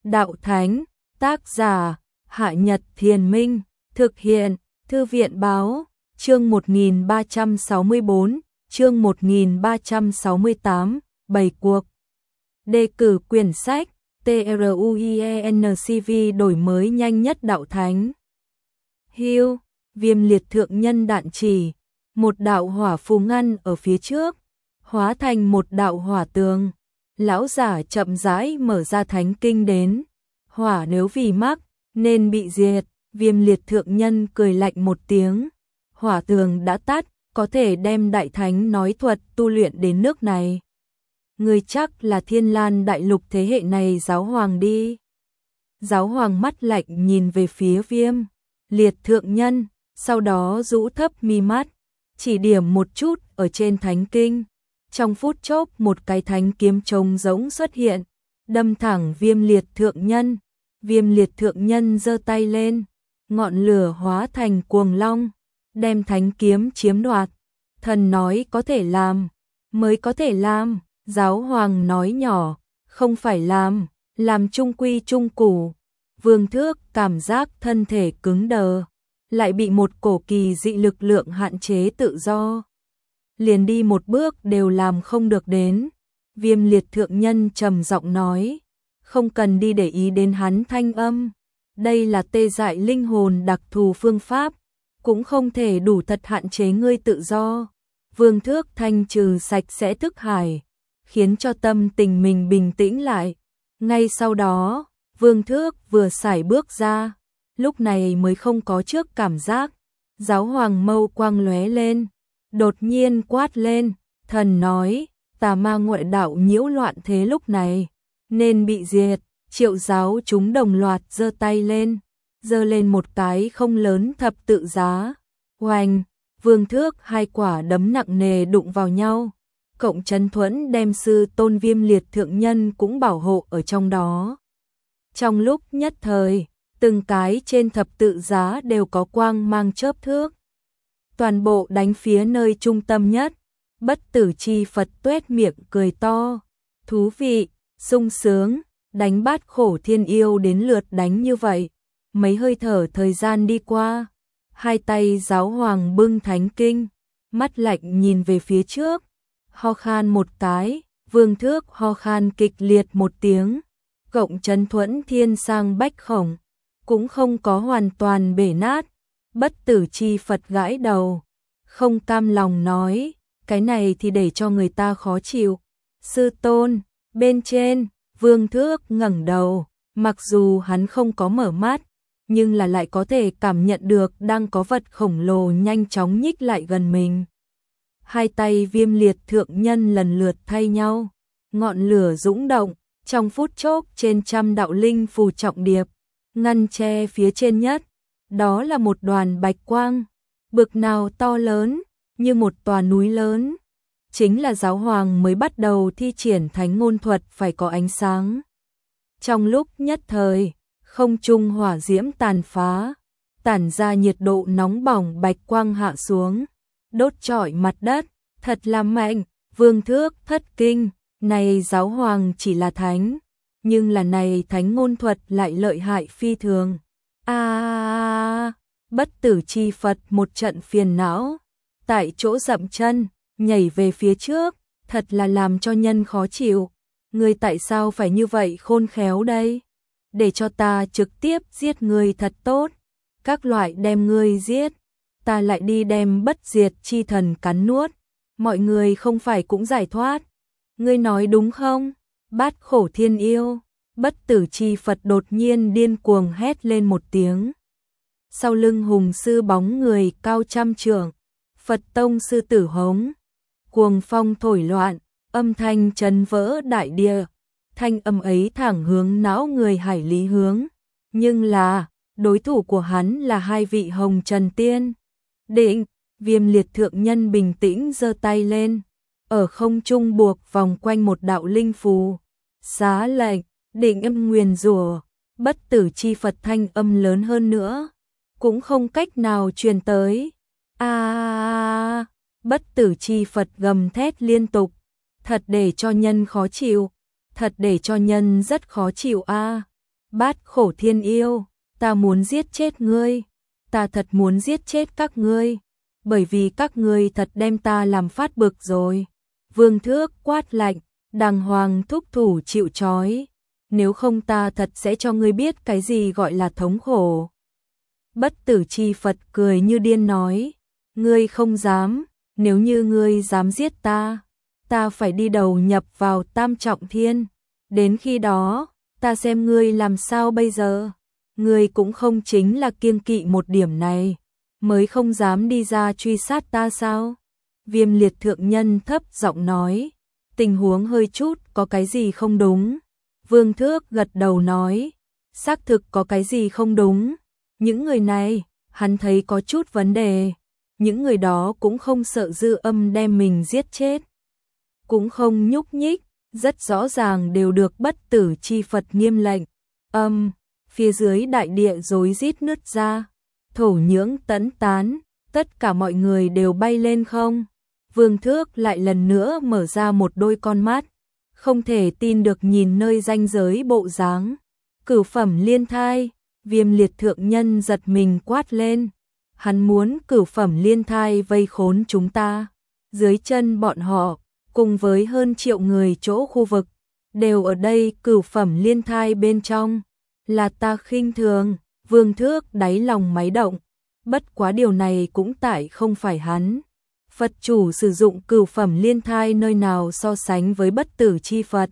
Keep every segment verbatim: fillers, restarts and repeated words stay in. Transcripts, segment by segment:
Đạo Thánh, tác giả, Hạ Nhật Thiền Minh, thực hiện, Thư viện Báo, chương một nghìn ba trăm sáu mươi bốn, chương một nghìn ba trăm sáu mươi tám, bảy cuộc. Đề cử quyển sách, TRUIENCV đổi mới nhanh nhất Đạo Thánh. Hưu, Viêm liệt thượng nhân đạn chỉ, một đạo hỏa phù ngăn ở phía trước, hóa thành một đạo hỏa tường. Lão giả chậm rãi mở ra thánh kinh đến. Hỏa nếu vì mắc, nên bị diệt. Viêm liệt thượng nhân cười lạnh một tiếng. Hỏa tường đã tắt, có thể đem đại thánh nói thuật tu luyện đến nước này. Người chắc là Thiên Lan đại lục thế hệ này giáo hoàng đi. Giáo hoàng mắt lạnh nhìn về phía viêm liệt thượng nhân, sau đó rũ thấp mi mắt, chỉ điểm một chút ở trên thánh kinh. Trong phút chốc một cái thánh kiếm trông giống xuất hiện, đâm thẳng viêm liệt thượng nhân. Viêm liệt thượng nhân giơ tay lên, ngọn lửa hóa thành cuồng long, đem thánh kiếm chiếm đoạt. Thần nói có thể làm, mới có thể làm. Giáo hoàng nói nhỏ, không phải làm, làm trung quy trung củ. Vương Thước cảm giác thân thể cứng đờ, lại bị một cổ kỳ dị lực lượng hạn chế tự do. Liền đi một bước đều làm không được đến. Viêm liệt thượng nhân trầm giọng nói, không cần đi để ý đến hắn thanh âm. Đây là tê dại linh hồn đặc thù phương pháp, cũng không thể đủ thật hạn chế ngươi tự do. Vương Thước thanh trừ sạch sẽ thức hải, khiến cho tâm tình mình bình tĩnh lại. Ngay sau đó, Vương Thước vừa sải bước ra, lúc này mới không có trước cảm giác. Giáo hoàng mâu quang lóe lên, đột nhiên quát lên, thần nói, tà ma ngoại đạo nhiễu loạn thế lúc này, nên bị diệt. Triệu giáo chúng đồng loạt giơ tay lên, giơ lên một cái không lớn thập tự giá. Oanh, Vương Thước hai quả đấm nặng nề đụng vào nhau. Cộng Trấn Thuẫn đem sư tôn viêm liệt thượng nhân cũng bảo hộ ở trong đó. Trong lúc nhất thời, từng cái trên thập tự giá đều có quang mang chớp thước. Toàn bộ đánh phía nơi trung tâm nhất. Bất tử chi Phật tuét miệng cười to. Thú vị, sung sướng, đánh bát khổ thiên yêu đến lượt đánh như vậy. Mấy hơi thở thời gian đi qua, hai tay giáo hoàng bưng thánh kinh, mắt lạnh nhìn về phía trước, ho khan một cái. Vương Thước ho khan kịch liệt một tiếng. Cộng Trấn Thuẫn thiên sang bách khổng, cũng không có hoàn toàn bể nát. Bất tử chi Phật gãi đầu, không cam lòng nói, cái này thì để cho người ta khó chịu. Sư tôn, bên trên. Vương Thước ngẩng đầu, mặc dù hắn không có mở mắt, nhưng là lại có thể cảm nhận được đang có vật khổng lồ nhanh chóng nhích lại gần mình. Hai tay viêm liệt thượng nhân lần lượt thay nhau, ngọn lửa dũng động, trong phút chốc trên trăm đạo linh phù trọng điệp, ngăn che phía trên nhất. Đó là một đoàn bạch quang, bực nào to lớn, như một tòa núi lớn. Chính là giáo hoàng mới bắt đầu thi triển thánh ngôn thuật phải có ánh sáng. Trong lúc nhất thời, không trung hỏa diễm tàn phá, tản ra nhiệt độ nóng bỏng, bạch quang hạ xuống, đốt trọi mặt đất, thật là mạnh. Vương Thước thất kinh, này giáo hoàng chỉ là thánh, nhưng là này thánh ngôn thuật lại lợi hại phi thường. A, à, bất tử chi Phật một trận phiền não, tại chỗ dậm chân, nhảy về phía trước, thật là làm cho nhân khó chịu. Ngươi tại sao phải như vậy khôn khéo đây? Để cho ta trực tiếp giết ngươi thật tốt. Các loại đem ngươi giết, ta lại đi đem bất diệt chi thần cắn nuốt. Mọi người không phải cũng giải thoát. Ngươi nói đúng không? Bát khổ thiên yêu. Bất tử chi Phật đột nhiên điên cuồng hét lên một tiếng. Sau lưng hùng sư bóng người cao trăm trượng, Phật tông sư tử hống. Cuồng phong thổi loạn, âm thanh chấn vỡ đại địa. Thanh âm ấy thẳng hướng não người hải lý hướng. Nhưng là, đối thủ của hắn là hai vị hồng trần tiên. Định, viêm liệt thượng nhân bình tĩnh giơ tay lên. Ở không trung buộc vòng quanh một đạo linh phù. Xá lệnh, định âm nguyền rủa. Bất tử chi Phật thanh âm lớn hơn nữa, cũng không cách nào truyền tới. A, à, bất tử chi Phật gầm thét liên tục, thật để cho nhân khó chịu, thật để cho nhân rất khó chịu a. À. Bát khổ thiên yêu, ta muốn giết chết ngươi, ta thật muốn giết chết các ngươi, bởi vì các ngươi thật đem ta làm phát bực rồi. Vương Thước quát lạnh, đàng hoàng thúc thủ chịu trói, nếu không ta thật sẽ cho ngươi biết cái gì gọi là thống khổ. Bất Tử Chi Phật cười như điên nói, ngươi không dám, nếu như ngươi dám giết ta, ta phải đi đầu nhập vào Tam Trọng Thiên, đến khi đó, ta xem ngươi làm sao bây giờ. Ngươi cũng không chính là kiêng kỵ một điểm này, mới không dám đi ra truy sát ta sao? Viêm Liệt thượng nhân thấp giọng nói, tình huống hơi chút có cái gì không đúng. Vương Thước gật đầu nói, xác thực có cái gì không đúng. Những người này, hắn thấy có chút vấn đề. Những người đó cũng không sợ dư âm đem mình giết chết, cũng không nhúc nhích, rất rõ ràng đều được Bất Tử Chi Phật nghiêm lệnh. Âm, phía dưới đại địa rối rít nứt ra, thổ nhưỡng tẫn tán, tất cả mọi người đều bay lên không. Vương Thước lại lần nữa mở ra một đôi con mắt, không thể tin được nhìn nơi ranh giới bộ dáng. Cửu phẩm liên thai, Viêm Liệt thượng nhân giật mình quát lên. Hắn muốn cửu phẩm liên thai vây khốn chúng ta. Dưới chân bọn họ, cùng với hơn triệu người chỗ khu vực, đều ở đây cửu phẩm liên thai bên trong. Là ta khinh thường, Vương Thước đáy lòng máy động. Bất quá điều này cũng tại không phải hắn. Phật chủ sử dụng cửu phẩm liên thai nơi nào so sánh với Bất Tử Chi Phật.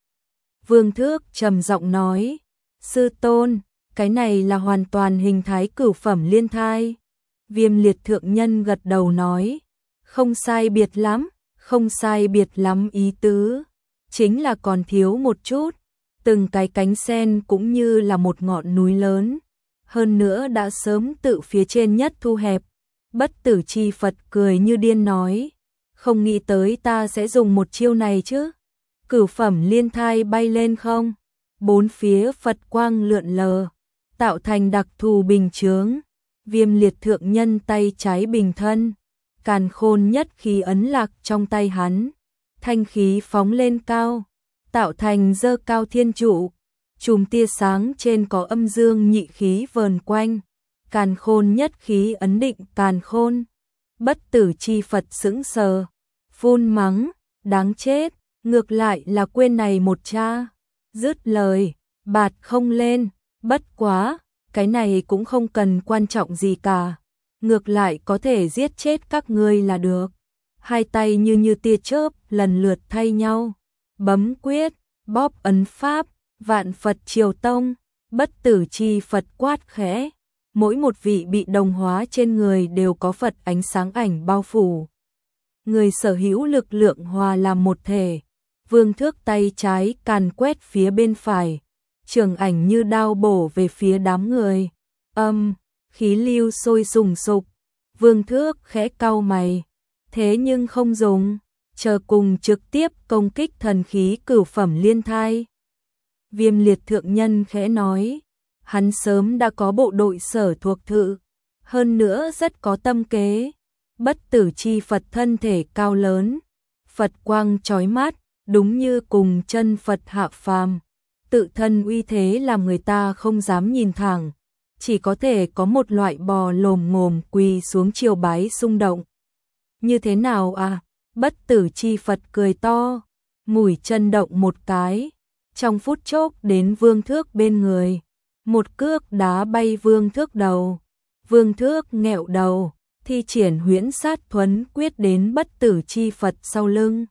Vương Thước trầm giọng nói, sư tôn, cái này là hoàn toàn hình thái cửu phẩm liên thai. Viêm Liệt thượng nhân gật đầu nói, không sai biệt lắm, không sai biệt lắm ý tứ, chính là còn thiếu một chút, từng cái cánh sen cũng như là một ngọn núi lớn, hơn nữa đã sớm tự phía trên nhất thu hẹp. Bất Tử Chi Phật cười như điên nói, không nghĩ tới ta sẽ dùng một chiêu này chứ. Cửu phẩm liên thai bay lên không, bốn phía Phật quang lượn lờ, tạo thành đặc thù bình chướng. Viêm Liệt thượng nhân tay trái bình thân, càn khôn nhất khí ấn lạc trong tay hắn, thanh khí phóng lên cao, tạo thành dơ cao thiên trụ, chùm tia sáng trên có âm dương nhị khí vờn quanh, càn khôn nhất khí ấn định càn khôn. Bất Tử Chi Phật sững sờ, phun mắng, đáng chết, ngược lại là quên này một cha. Dứt lời, bạt không lên, bất quá, cái này cũng không cần quan trọng gì cả, ngược lại có thể giết chết các ngươi là được. Hai tay như như tia chớp lần lượt thay nhau, bấm quyết, bóp ấn pháp, vạn Phật triều tông. Bất Tử Chi Phật quát khẽ, mỗi một vị bị đồng hóa trên người đều có Phật ánh sáng ảnh bao phủ. Người sở hữu lực lượng hòa làm một thể. Vương Thước tay trái càn quét phía bên phải, trường ảnh như đao bổ về phía đám người. Âm, khí lưu sôi sùng sục. Vương Thước khẽ cau mày, thế nhưng không dùng, chờ cùng trực tiếp công kích thần khí cửu phẩm liên thai. Viêm Liệt thượng nhân khẽ nói, hắn sớm đã có bộ đội sở thuộc thự, hơn nữa rất có tâm kế. Bất Tử Chi Phật thân thể cao lớn, Phật quang chói mắt, đúng như cùng chân Phật hạ phàm, tự thân uy thế làm người ta không dám nhìn thẳng, chỉ có thể có một loại bò lồm ngồm quỳ xuống triều bái xung động. Như thế nào à? Bất Tử Chi Phật cười to, mũi chân động một cái, trong phút chốc đến Vương Thước bên người, một cước đá bay Vương Thước đầu. Vương Thước nghẹo đầu, thi triển huyễn sát thuấn quyết đến Bất Tử Chi Phật sau lưng.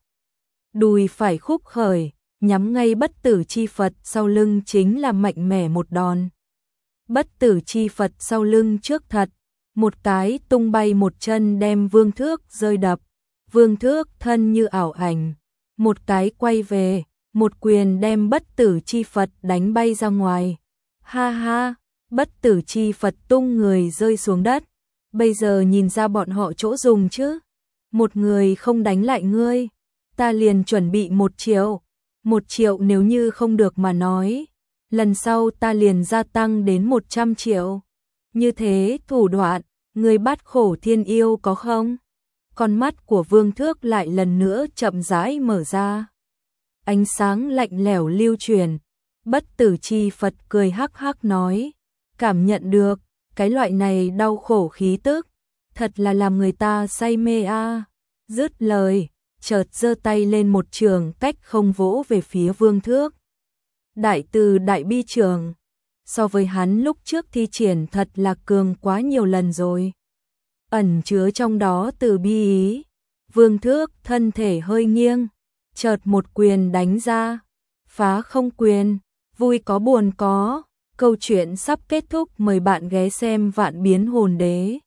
Đùi phải khúc khởi, nhắm ngay Bất Tử Chi Phật sau lưng chính là mạnh mẽ một đòn. Bất Tử Chi Phật sau lưng trước thật, một cái tung bay một chân đem Vương Thước rơi đập. Vương Thước thân như ảo ảnh, một cái quay về, một quyền đem Bất Tử Chi Phật đánh bay ra ngoài. Ha ha, Bất Tử Chi Phật tung người rơi xuống đất. Bây giờ nhìn ra bọn họ chỗ dùng chứ. Một người không đánh lại ngươi, ta liền chuẩn bị một triệu. Một triệu nếu như không được mà nói, lần sau ta liền gia tăng đến một trăm triệu. Như thế thủ đoạn, người bắt khổ thiên yêu có không? Con mắt của Vương Thước lại lần nữa chậm rãi mở ra. Ánh sáng lạnh lẽo lưu truyền, Bất Tử Chi Phật cười hắc hắc nói, cảm nhận được, cái loại này đau khổ khí tức, thật là làm người ta say mê a. À. Dứt lời, chợt giơ tay lên một trường cách không vỗ về phía Vương Thước. Đại từ đại bi trường, so với hắn lúc trước thi triển thật là cường quá nhiều lần rồi. Ẩn chứa trong đó từ bi ý, Vương Thước thân thể hơi nghiêng, chợt một quyền đánh ra, phá không quyền, vui có buồn có. Câu chuyện sắp kết thúc, mời bạn ghé xem Vạn Biến Hồn Đế.